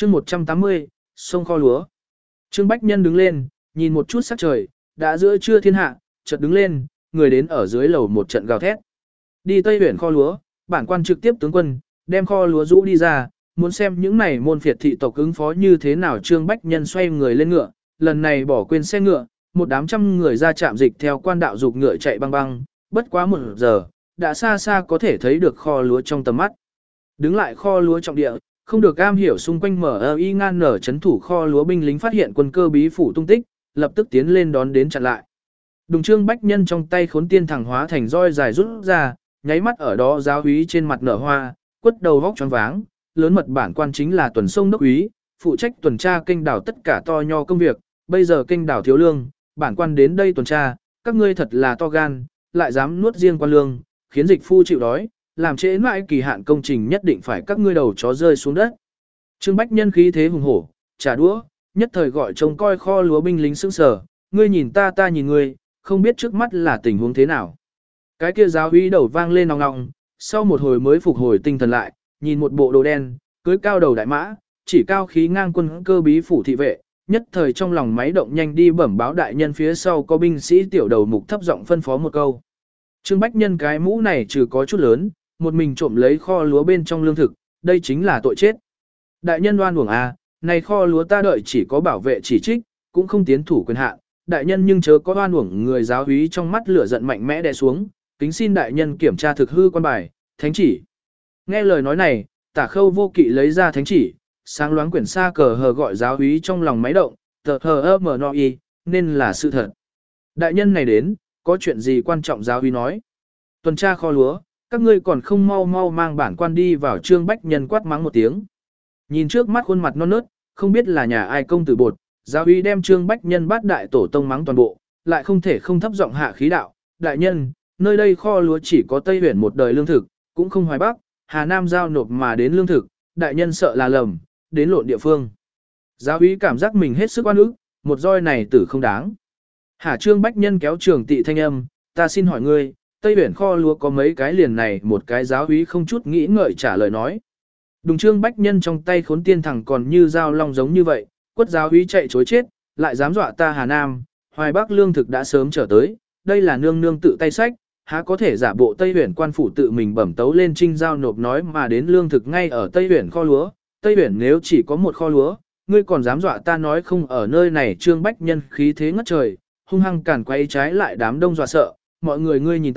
chương 180, sông kho lúa. Trương Bách Nhân đứng lên, nhìn một chút sắc trời, đã giữa trưa thiên hạ, chợt đứng lên, người đến ở dưới lầu một trận gào thét. Đi Tây Huyển kho lúa, bản quan trực tiếp tướng quân, đem kho lúa rũ đi ra, muốn xem những này môn phiệt thị tộc ứng phó như thế nào. Trương Bách Nhân xoay người lên ngựa, lần này bỏ quên xe ngựa, một đám trăm người ra trạm dịch theo quan đạo dục ngựa chạy băng băng, bất quá 1 giờ, đã xa xa có thể thấy được kho lúa trong tầm mắt. Đứng lại kho lúa trọng địa, không được am hiểu xung quanh mở y ngan nở chấn thủ kho lúa binh lính phát hiện quân cơ bí phủ tung tích, lập tức tiến lên đón đến chặn lại. Đùng Trương Bách Nhân trong tay khốn tiên thẳng hóa thành roi dài rút ra, nháy mắt ở đó giáo úy trên mặt nở hoa, quất đầu vóc choáng váng, lớn mật bản quan chính là tuần sông đốc úy, phụ trách tuần tra kênh đảo tất cả to nho công việc, bây giờ kênh đảo thiếu lương, bản quan đến đây tuần tra, các ngươi thật là to gan, lại dám nuốt riêng quan lương, khiến dịch phu chịu đói, làm trễ mãi kỳ hạn công trình nhất định phải các ngươi đầu chó rơi xuống đất. Trương Bách Nhân khí thế hùng hổ, trả đũa, nhất thời gọi trông coi kho lúa binh lính sững sờ, ngươi nhìn ta ta nhìn ngươi, không biết trước mắt là tình huống thế nào. Cái kia giáo úy đầu vang lên nòng nòng, sau một hồi mới phục hồi tinh thần lại, nhìn một bộ đồ đen, cưới cao đầu đại mã, chỉ cao khí ngang quân cơ bí phủ thị vệ, nhất thời trong lòng máy động nhanh đi bẩm báo đại nhân phía sau có binh sĩ tiểu đầu mục thấp giọng phân phó một câu. Trương Bách Nhân cái mũ này trừ có chút lớn, một mình trộm lấy kho lúa bên trong lương thực, đây chính là tội chết. Đại nhân oan uổng à, này kho lúa ta đợi chỉ có bảo vệ chỉ trích, cũng không tiến thủ quyền hạn. Đại nhân nhưng chớ có oan uổng. Người giáo úy trong mắt lửa giận mạnh mẽ đè xuống, kính xin đại nhân kiểm tra thực hư quan bài, thánh chỉ. Nghe lời nói này, Tả Khâu Vô Kỵ lấy ra thánh chỉ, sáng loáng quyển sa cờ hờ gọi giáo úy trong lòng máy động, tờ hờ mở no y, nên là sự thật. Đại nhân này đến, có chuyện gì quan trọng? Giáo úy nói. Tuần tra kho lúa, các ngươi còn không mau mau mang bản quan đi vào. Trương Bách Nhân quát mắng một tiếng. Nhìn trước mắt khuôn mặt non nớt, không biết là nhà ai công tử bột, giáo úy đem Trương Bách Nhân bát đại tổ tông mắng toàn bộ, lại không thể không thấp giọng hạ khí đạo. Đại nhân, nơi đây kho lúa chỉ có Tây Huyển một đời lương thực, cũng không Hoài Bắc, Hà Nam giao nộp mà đến lương thực, đại nhân sợ là lầm, đến lộn địa phương. Giáo úy cảm giác mình hết sức oan ức, một roi này tử không đáng. Hà Trương Bách Nhân kéo Trường Tị thanh âm, ta xin hỏi ngươi, Tây Huyển kho lúa có mấy cái liền này? Một cái giáo úy không chút nghĩ ngợi trả lời nói. Đùng Trương Bách Nhân trong tay khốn tiên thẳng còn như dao long giống như vậy, quất giáo úy chạy chối chết, lại dám dọa ta Hà Nam, Hoài Bắc lương thực đã sớm trở tới, đây là nương nương tự tay sách, há có thể giả bộ Tây Huyển quan phủ tự mình bẩm tấu lên trinh giao nộp nói mà đến lương thực ngay ở Tây Huyển kho lúa. Tây Huyển nếu chỉ có một kho lúa, ngươi còn dám dọa ta nói không ở nơi này? Trương Bách Nhân khí thế ngất trời, hung hăng cản quay trái lại đám đông dọa sợ, mọi người ngươi nhìn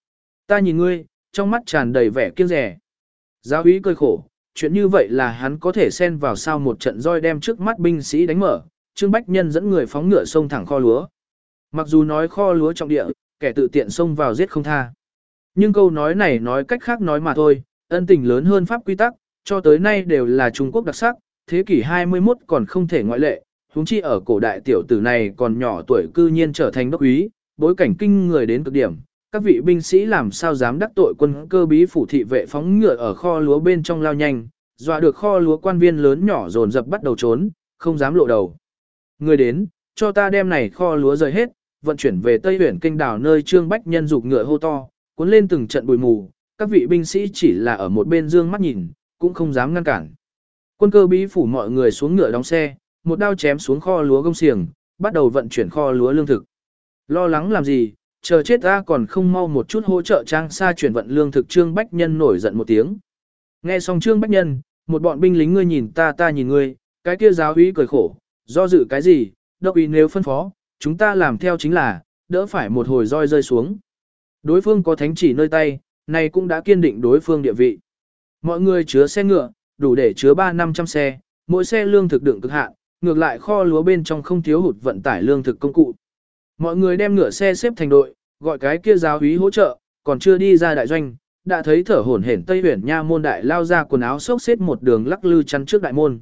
ta nhìn ngươi, trong mắt tràn đầy vẻ kiêng dè. Giáo úy cười khổ, chuyện như vậy là hắn có thể xen vào sao? Một trận roi đem trước mắt binh sĩ đánh mở, Trương Bách Nhân dẫn người phóng ngựa xông thẳng kho lúa. Mặc dù nói kho lúa trọng địa, kẻ tự tiện xông vào giết không tha. Nhưng câu nói này nói cách khác nói mà thôi, ân tình lớn hơn pháp quy tắc, cho tới nay đều là Trung Quốc đặc sắc, thế kỷ 21 còn không thể ngoại lệ, huống chi ở cổ đại tiểu tử này còn nhỏ tuổi cư nhiên trở thành đốc úy, bối cảnh kinh người đến cực điểm. Các vị binh sĩ làm sao dám đắc tội quân cơ bí phủ thị vệ, phóng ngựa ở kho lúa bên trong lao nhanh, dọa được kho lúa quan viên lớn nhỏ dồn dập bắt đầu trốn, không dám lộ đầu. Người đến, cho ta đem này kho lúa rời hết, vận chuyển về Tây Huyển kênh đảo. Nơi Trương Bách Nhân giục ngựa hô to, cuốn lên từng trận bụi mù, các vị binh sĩ chỉ là ở một bên dương mắt nhìn, cũng không dám ngăn cản. Quân cơ bí phủ mọi người xuống ngựa đóng xe, một đao chém xuống kho lúa gông xiềng, bắt đầu vận chuyển kho lúa lương thực. Lo lắng làm gì, chờ chết ta còn không mau một chút hỗ trợ Trang Sa chuyển vận lương thực. Trương Bách Nhân nổi giận một tiếng. Nghe xong Trương Bách Nhân, một bọn binh lính ngươi nhìn ta nhìn ngươi, cái kia giáo úy cười khổ, do dự cái gì, đốc úy nếu phân phó, chúng ta làm theo chính là, đỡ phải một hồi roi rơi xuống. Đối phương có thánh chỉ nơi tay, này cũng đã kiên định đối phương địa vị. Mọi người chứa xe ngựa, đủ để chứa 300-500 xe, mỗi xe lương thực đựng cực hạn, ngược lại kho lúa bên trong không thiếu hụt vận tải lương thực công cụ. Mọi người đem ngựa xe xếp thành đội, gọi cái kia giáo úy hỗ trợ, còn chưa đi ra đại doanh, đã thấy thở hổn hển Tây Huyển nha môn đại lao ra quần áo xốc xếp một đường lắc lư chắn trước đại môn.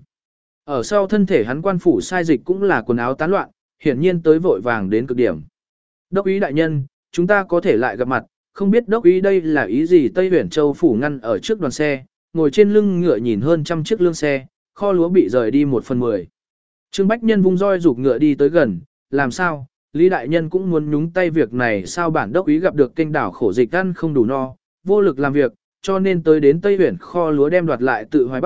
Ở sau thân thể hắn quan phủ sai dịch cũng là quần áo tán loạn, hiển nhiên tới vội vàng đến cực điểm. Đốc úy đại nhân, chúng ta có thể lại gặp mặt, không biết đốc úy đây là ý gì? Tây Huyển Châu phủ ngăn ở trước đoàn xe, ngồi trên lưng ngựa nhìn hơn trăm chiếc lương xe, kho lúa bị rời đi 1/10. Trương Bách Nhân vung roi giục ngựa đi tới gần, làm sao? Lý đại nhân cũng muốn nhúng tay việc này sao? Bản đốc úy gặp được kênh đảo khổ dịch ăn không đủ no, vô lực làm việc, cho nên tới đến Tây Huyển kho lúa đem đoạt lại tự Hoài Bắc,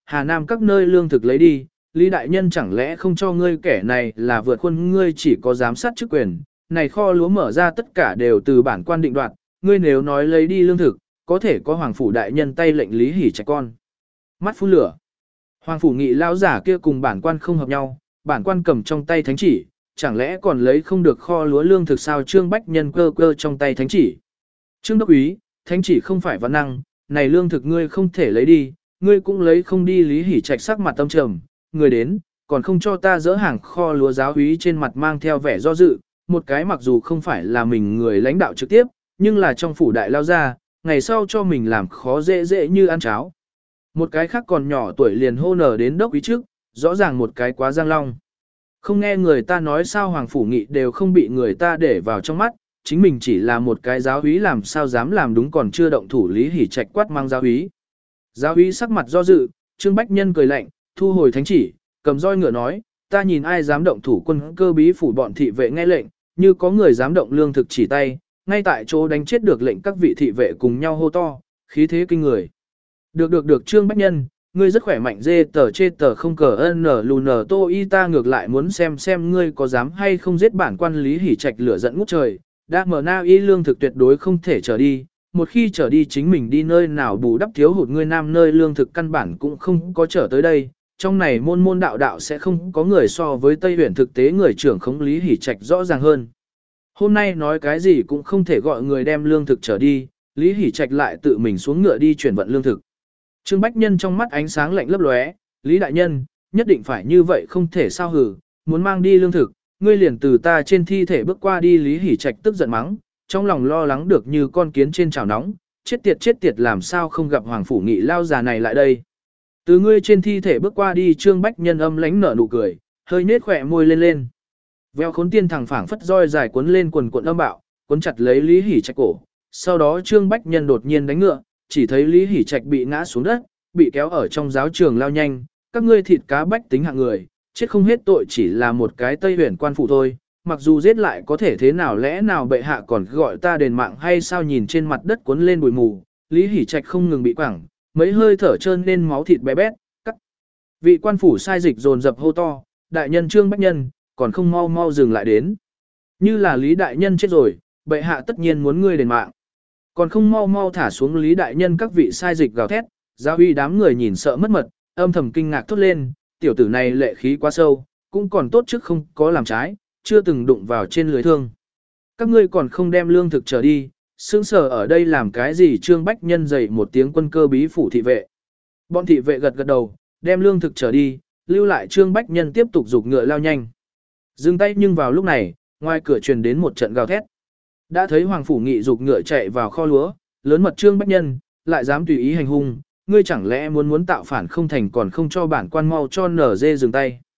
Hà Nam các nơi lương thực lấy đi, Lý đại nhân chẳng lẽ không cho ngươi kẻ này là vượt khuôn ngươi chỉ có giám sát chức quyền, này kho lúa mở ra tất cả đều từ bản quan định đoạt, ngươi nếu nói lấy đi lương thực, có thể có hoàng phủ đại nhân tay lệnh Lý Hỉ Trạch con. Mắt phun lửa. Hoàng phủ nghị lão giả kia cùng bản quan không hợp nhau, bản quan cầm trong tay thánh chỉ, chẳng lẽ còn lấy không được kho lúa lương thực sao? Trương Bách Nhân cơ cơ trong tay thánh chỉ. Trương đốc úy, thánh chỉ không phải văn năng, này lương thực ngươi không thể lấy đi, ngươi cũng lấy không đi. Lý Hỉ Trạch sắc mặt tâm trầm, người đến, còn không cho ta dỡ hàng kho lúa. Giáo úy trên mặt mang theo vẻ do dự, một cái mặc dù không phải là mình người lãnh đạo trực tiếp, nhưng là trong phủ đại lao ra, ngày sau cho mình làm khó dễ dễ như ăn cháo. Một cái khác còn nhỏ tuổi liền hô nở đến đốc úy trước, rõ ràng một cái quá giang long. Không nghe người ta nói sao Hoàng phủ nghị đều không bị người ta để vào trong mắt, chính mình chỉ là một cái giáo úy làm sao dám làm đúng, còn chưa động thủ. Lý Hỉ Trạch quát mang giáo úy. Giáo úy sắc mặt do dự, Trương Bách Nhân cười lạnh, thu hồi thánh chỉ, cầm roi ngựa nói, ta nhìn ai dám động thủ quân cơ bí phủ bọn thị vệ nghe lệnh, như có người dám động lương thực chỉ tay, ngay tại chỗ đánh chết được lệnh. Các vị thị vệ cùng nhau hô to, khí thế kinh người. Được Trương Bách Nhân, ngươi rất khỏe mạnh, dê tờ chê tờ không cờ n lù nờ tô y, ta ngược lại muốn xem ngươi có dám hay không giết bản quan. Lý Hỉ Trạch lửa giận ngút trời, đã mở na y lương thực tuyệt đối không thể trở đi, một khi trở đi chính mình đi nơi nào bù đắp thiếu hụt ngươi nam nơi lương thực căn bản cũng không có trở tới đây. Trong này môn đạo sẽ không có người so với Tây Huyền thực tế người trưởng khống Lý Hỉ Trạch rõ ràng hơn. Hôm nay nói cái gì cũng không thể gọi người đem lương thực trở đi, Lý Hỉ Trạch lại tự mình xuống ngựa đi chuyển vận lương thực. Trương Bách Nhân trong mắt ánh sáng lạnh lấp lóe, Lý đại nhân, nhất định phải như vậy không thể sao hử, muốn mang đi lương thực, ngươi liền từ ta trên thi thể bước qua đi. Lý Hỉ Trạch tức giận mắng, trong lòng lo lắng được như con kiến trên chảo nóng, chết tiệt làm sao không gặp Hoàng phủ nghị lao già này lại đây. Từ ngươi trên thi thể bước qua đi. Trương Bách Nhân âm lãnh nở nụ cười, hơi nết khỏe môi lên. Veo khốn tiên thẳng phảng phất roi dài cuốn lên quần cuộn âm bạo, cuốn chặt lấy Lý Hỉ Trạch cổ. Sau đó Trương Bách Nhân đột nhiên đánh ngựa, chỉ thấy Lý Hỉ Trạch bị ngã xuống đất, bị kéo ở trong giáo trường lao nhanh. Các ngươi thịt cá bách tính hạng người, chết không hết tội, chỉ là một cái Tây Huyền quan phủ thôi, mặc dù giết lại có thể thế nào, lẽ nào bệ hạ còn gọi ta đền mạng hay sao? Nhìn trên mặt đất cuốn lên bụi mù, Lý Hỉ Trạch không ngừng bị quẳng, mấy hơi thở trơn nên máu thịt bé bét. Các vị quan phủ sai dịch dồn dập hô to, đại nhân Trương Bách Nhân, còn không mau dừng lại đến. Như là Lý đại nhân chết rồi, bệ hạ tất nhiên muốn ngươi đền mạng. Còn không mau thả xuống Lý đại nhân. Các vị sai dịch gào thét, giáo uy đám người nhìn sợ mất mật, âm thầm kinh ngạc thốt lên, tiểu tử này lệ khí quá sâu, cũng còn tốt trước không có làm trái, chưa từng đụng vào trên lưới thương. Các ngươi còn không đem lương thực trở đi, sững sờ ở đây làm cái gì? Trương Bách Nhân dậy một tiếng quân cơ bí phủ thị vệ. Bọn thị vệ gật đầu, đem lương thực trở đi, lưu lại Trương Bách Nhân tiếp tục giục ngựa lao nhanh. Dừng tay, nhưng vào lúc này, ngoài cửa truyền đến một trận gào thét. Đã thấy Hoàng phủ nghị giục ngựa chạy vào kho lúa, lớn mật Trương Bách Nhân, lại dám tùy ý hành hung, ngươi chẳng lẽ muốn tạo phản không thành, còn không cho bản quan mau cho nở dê dừng tay.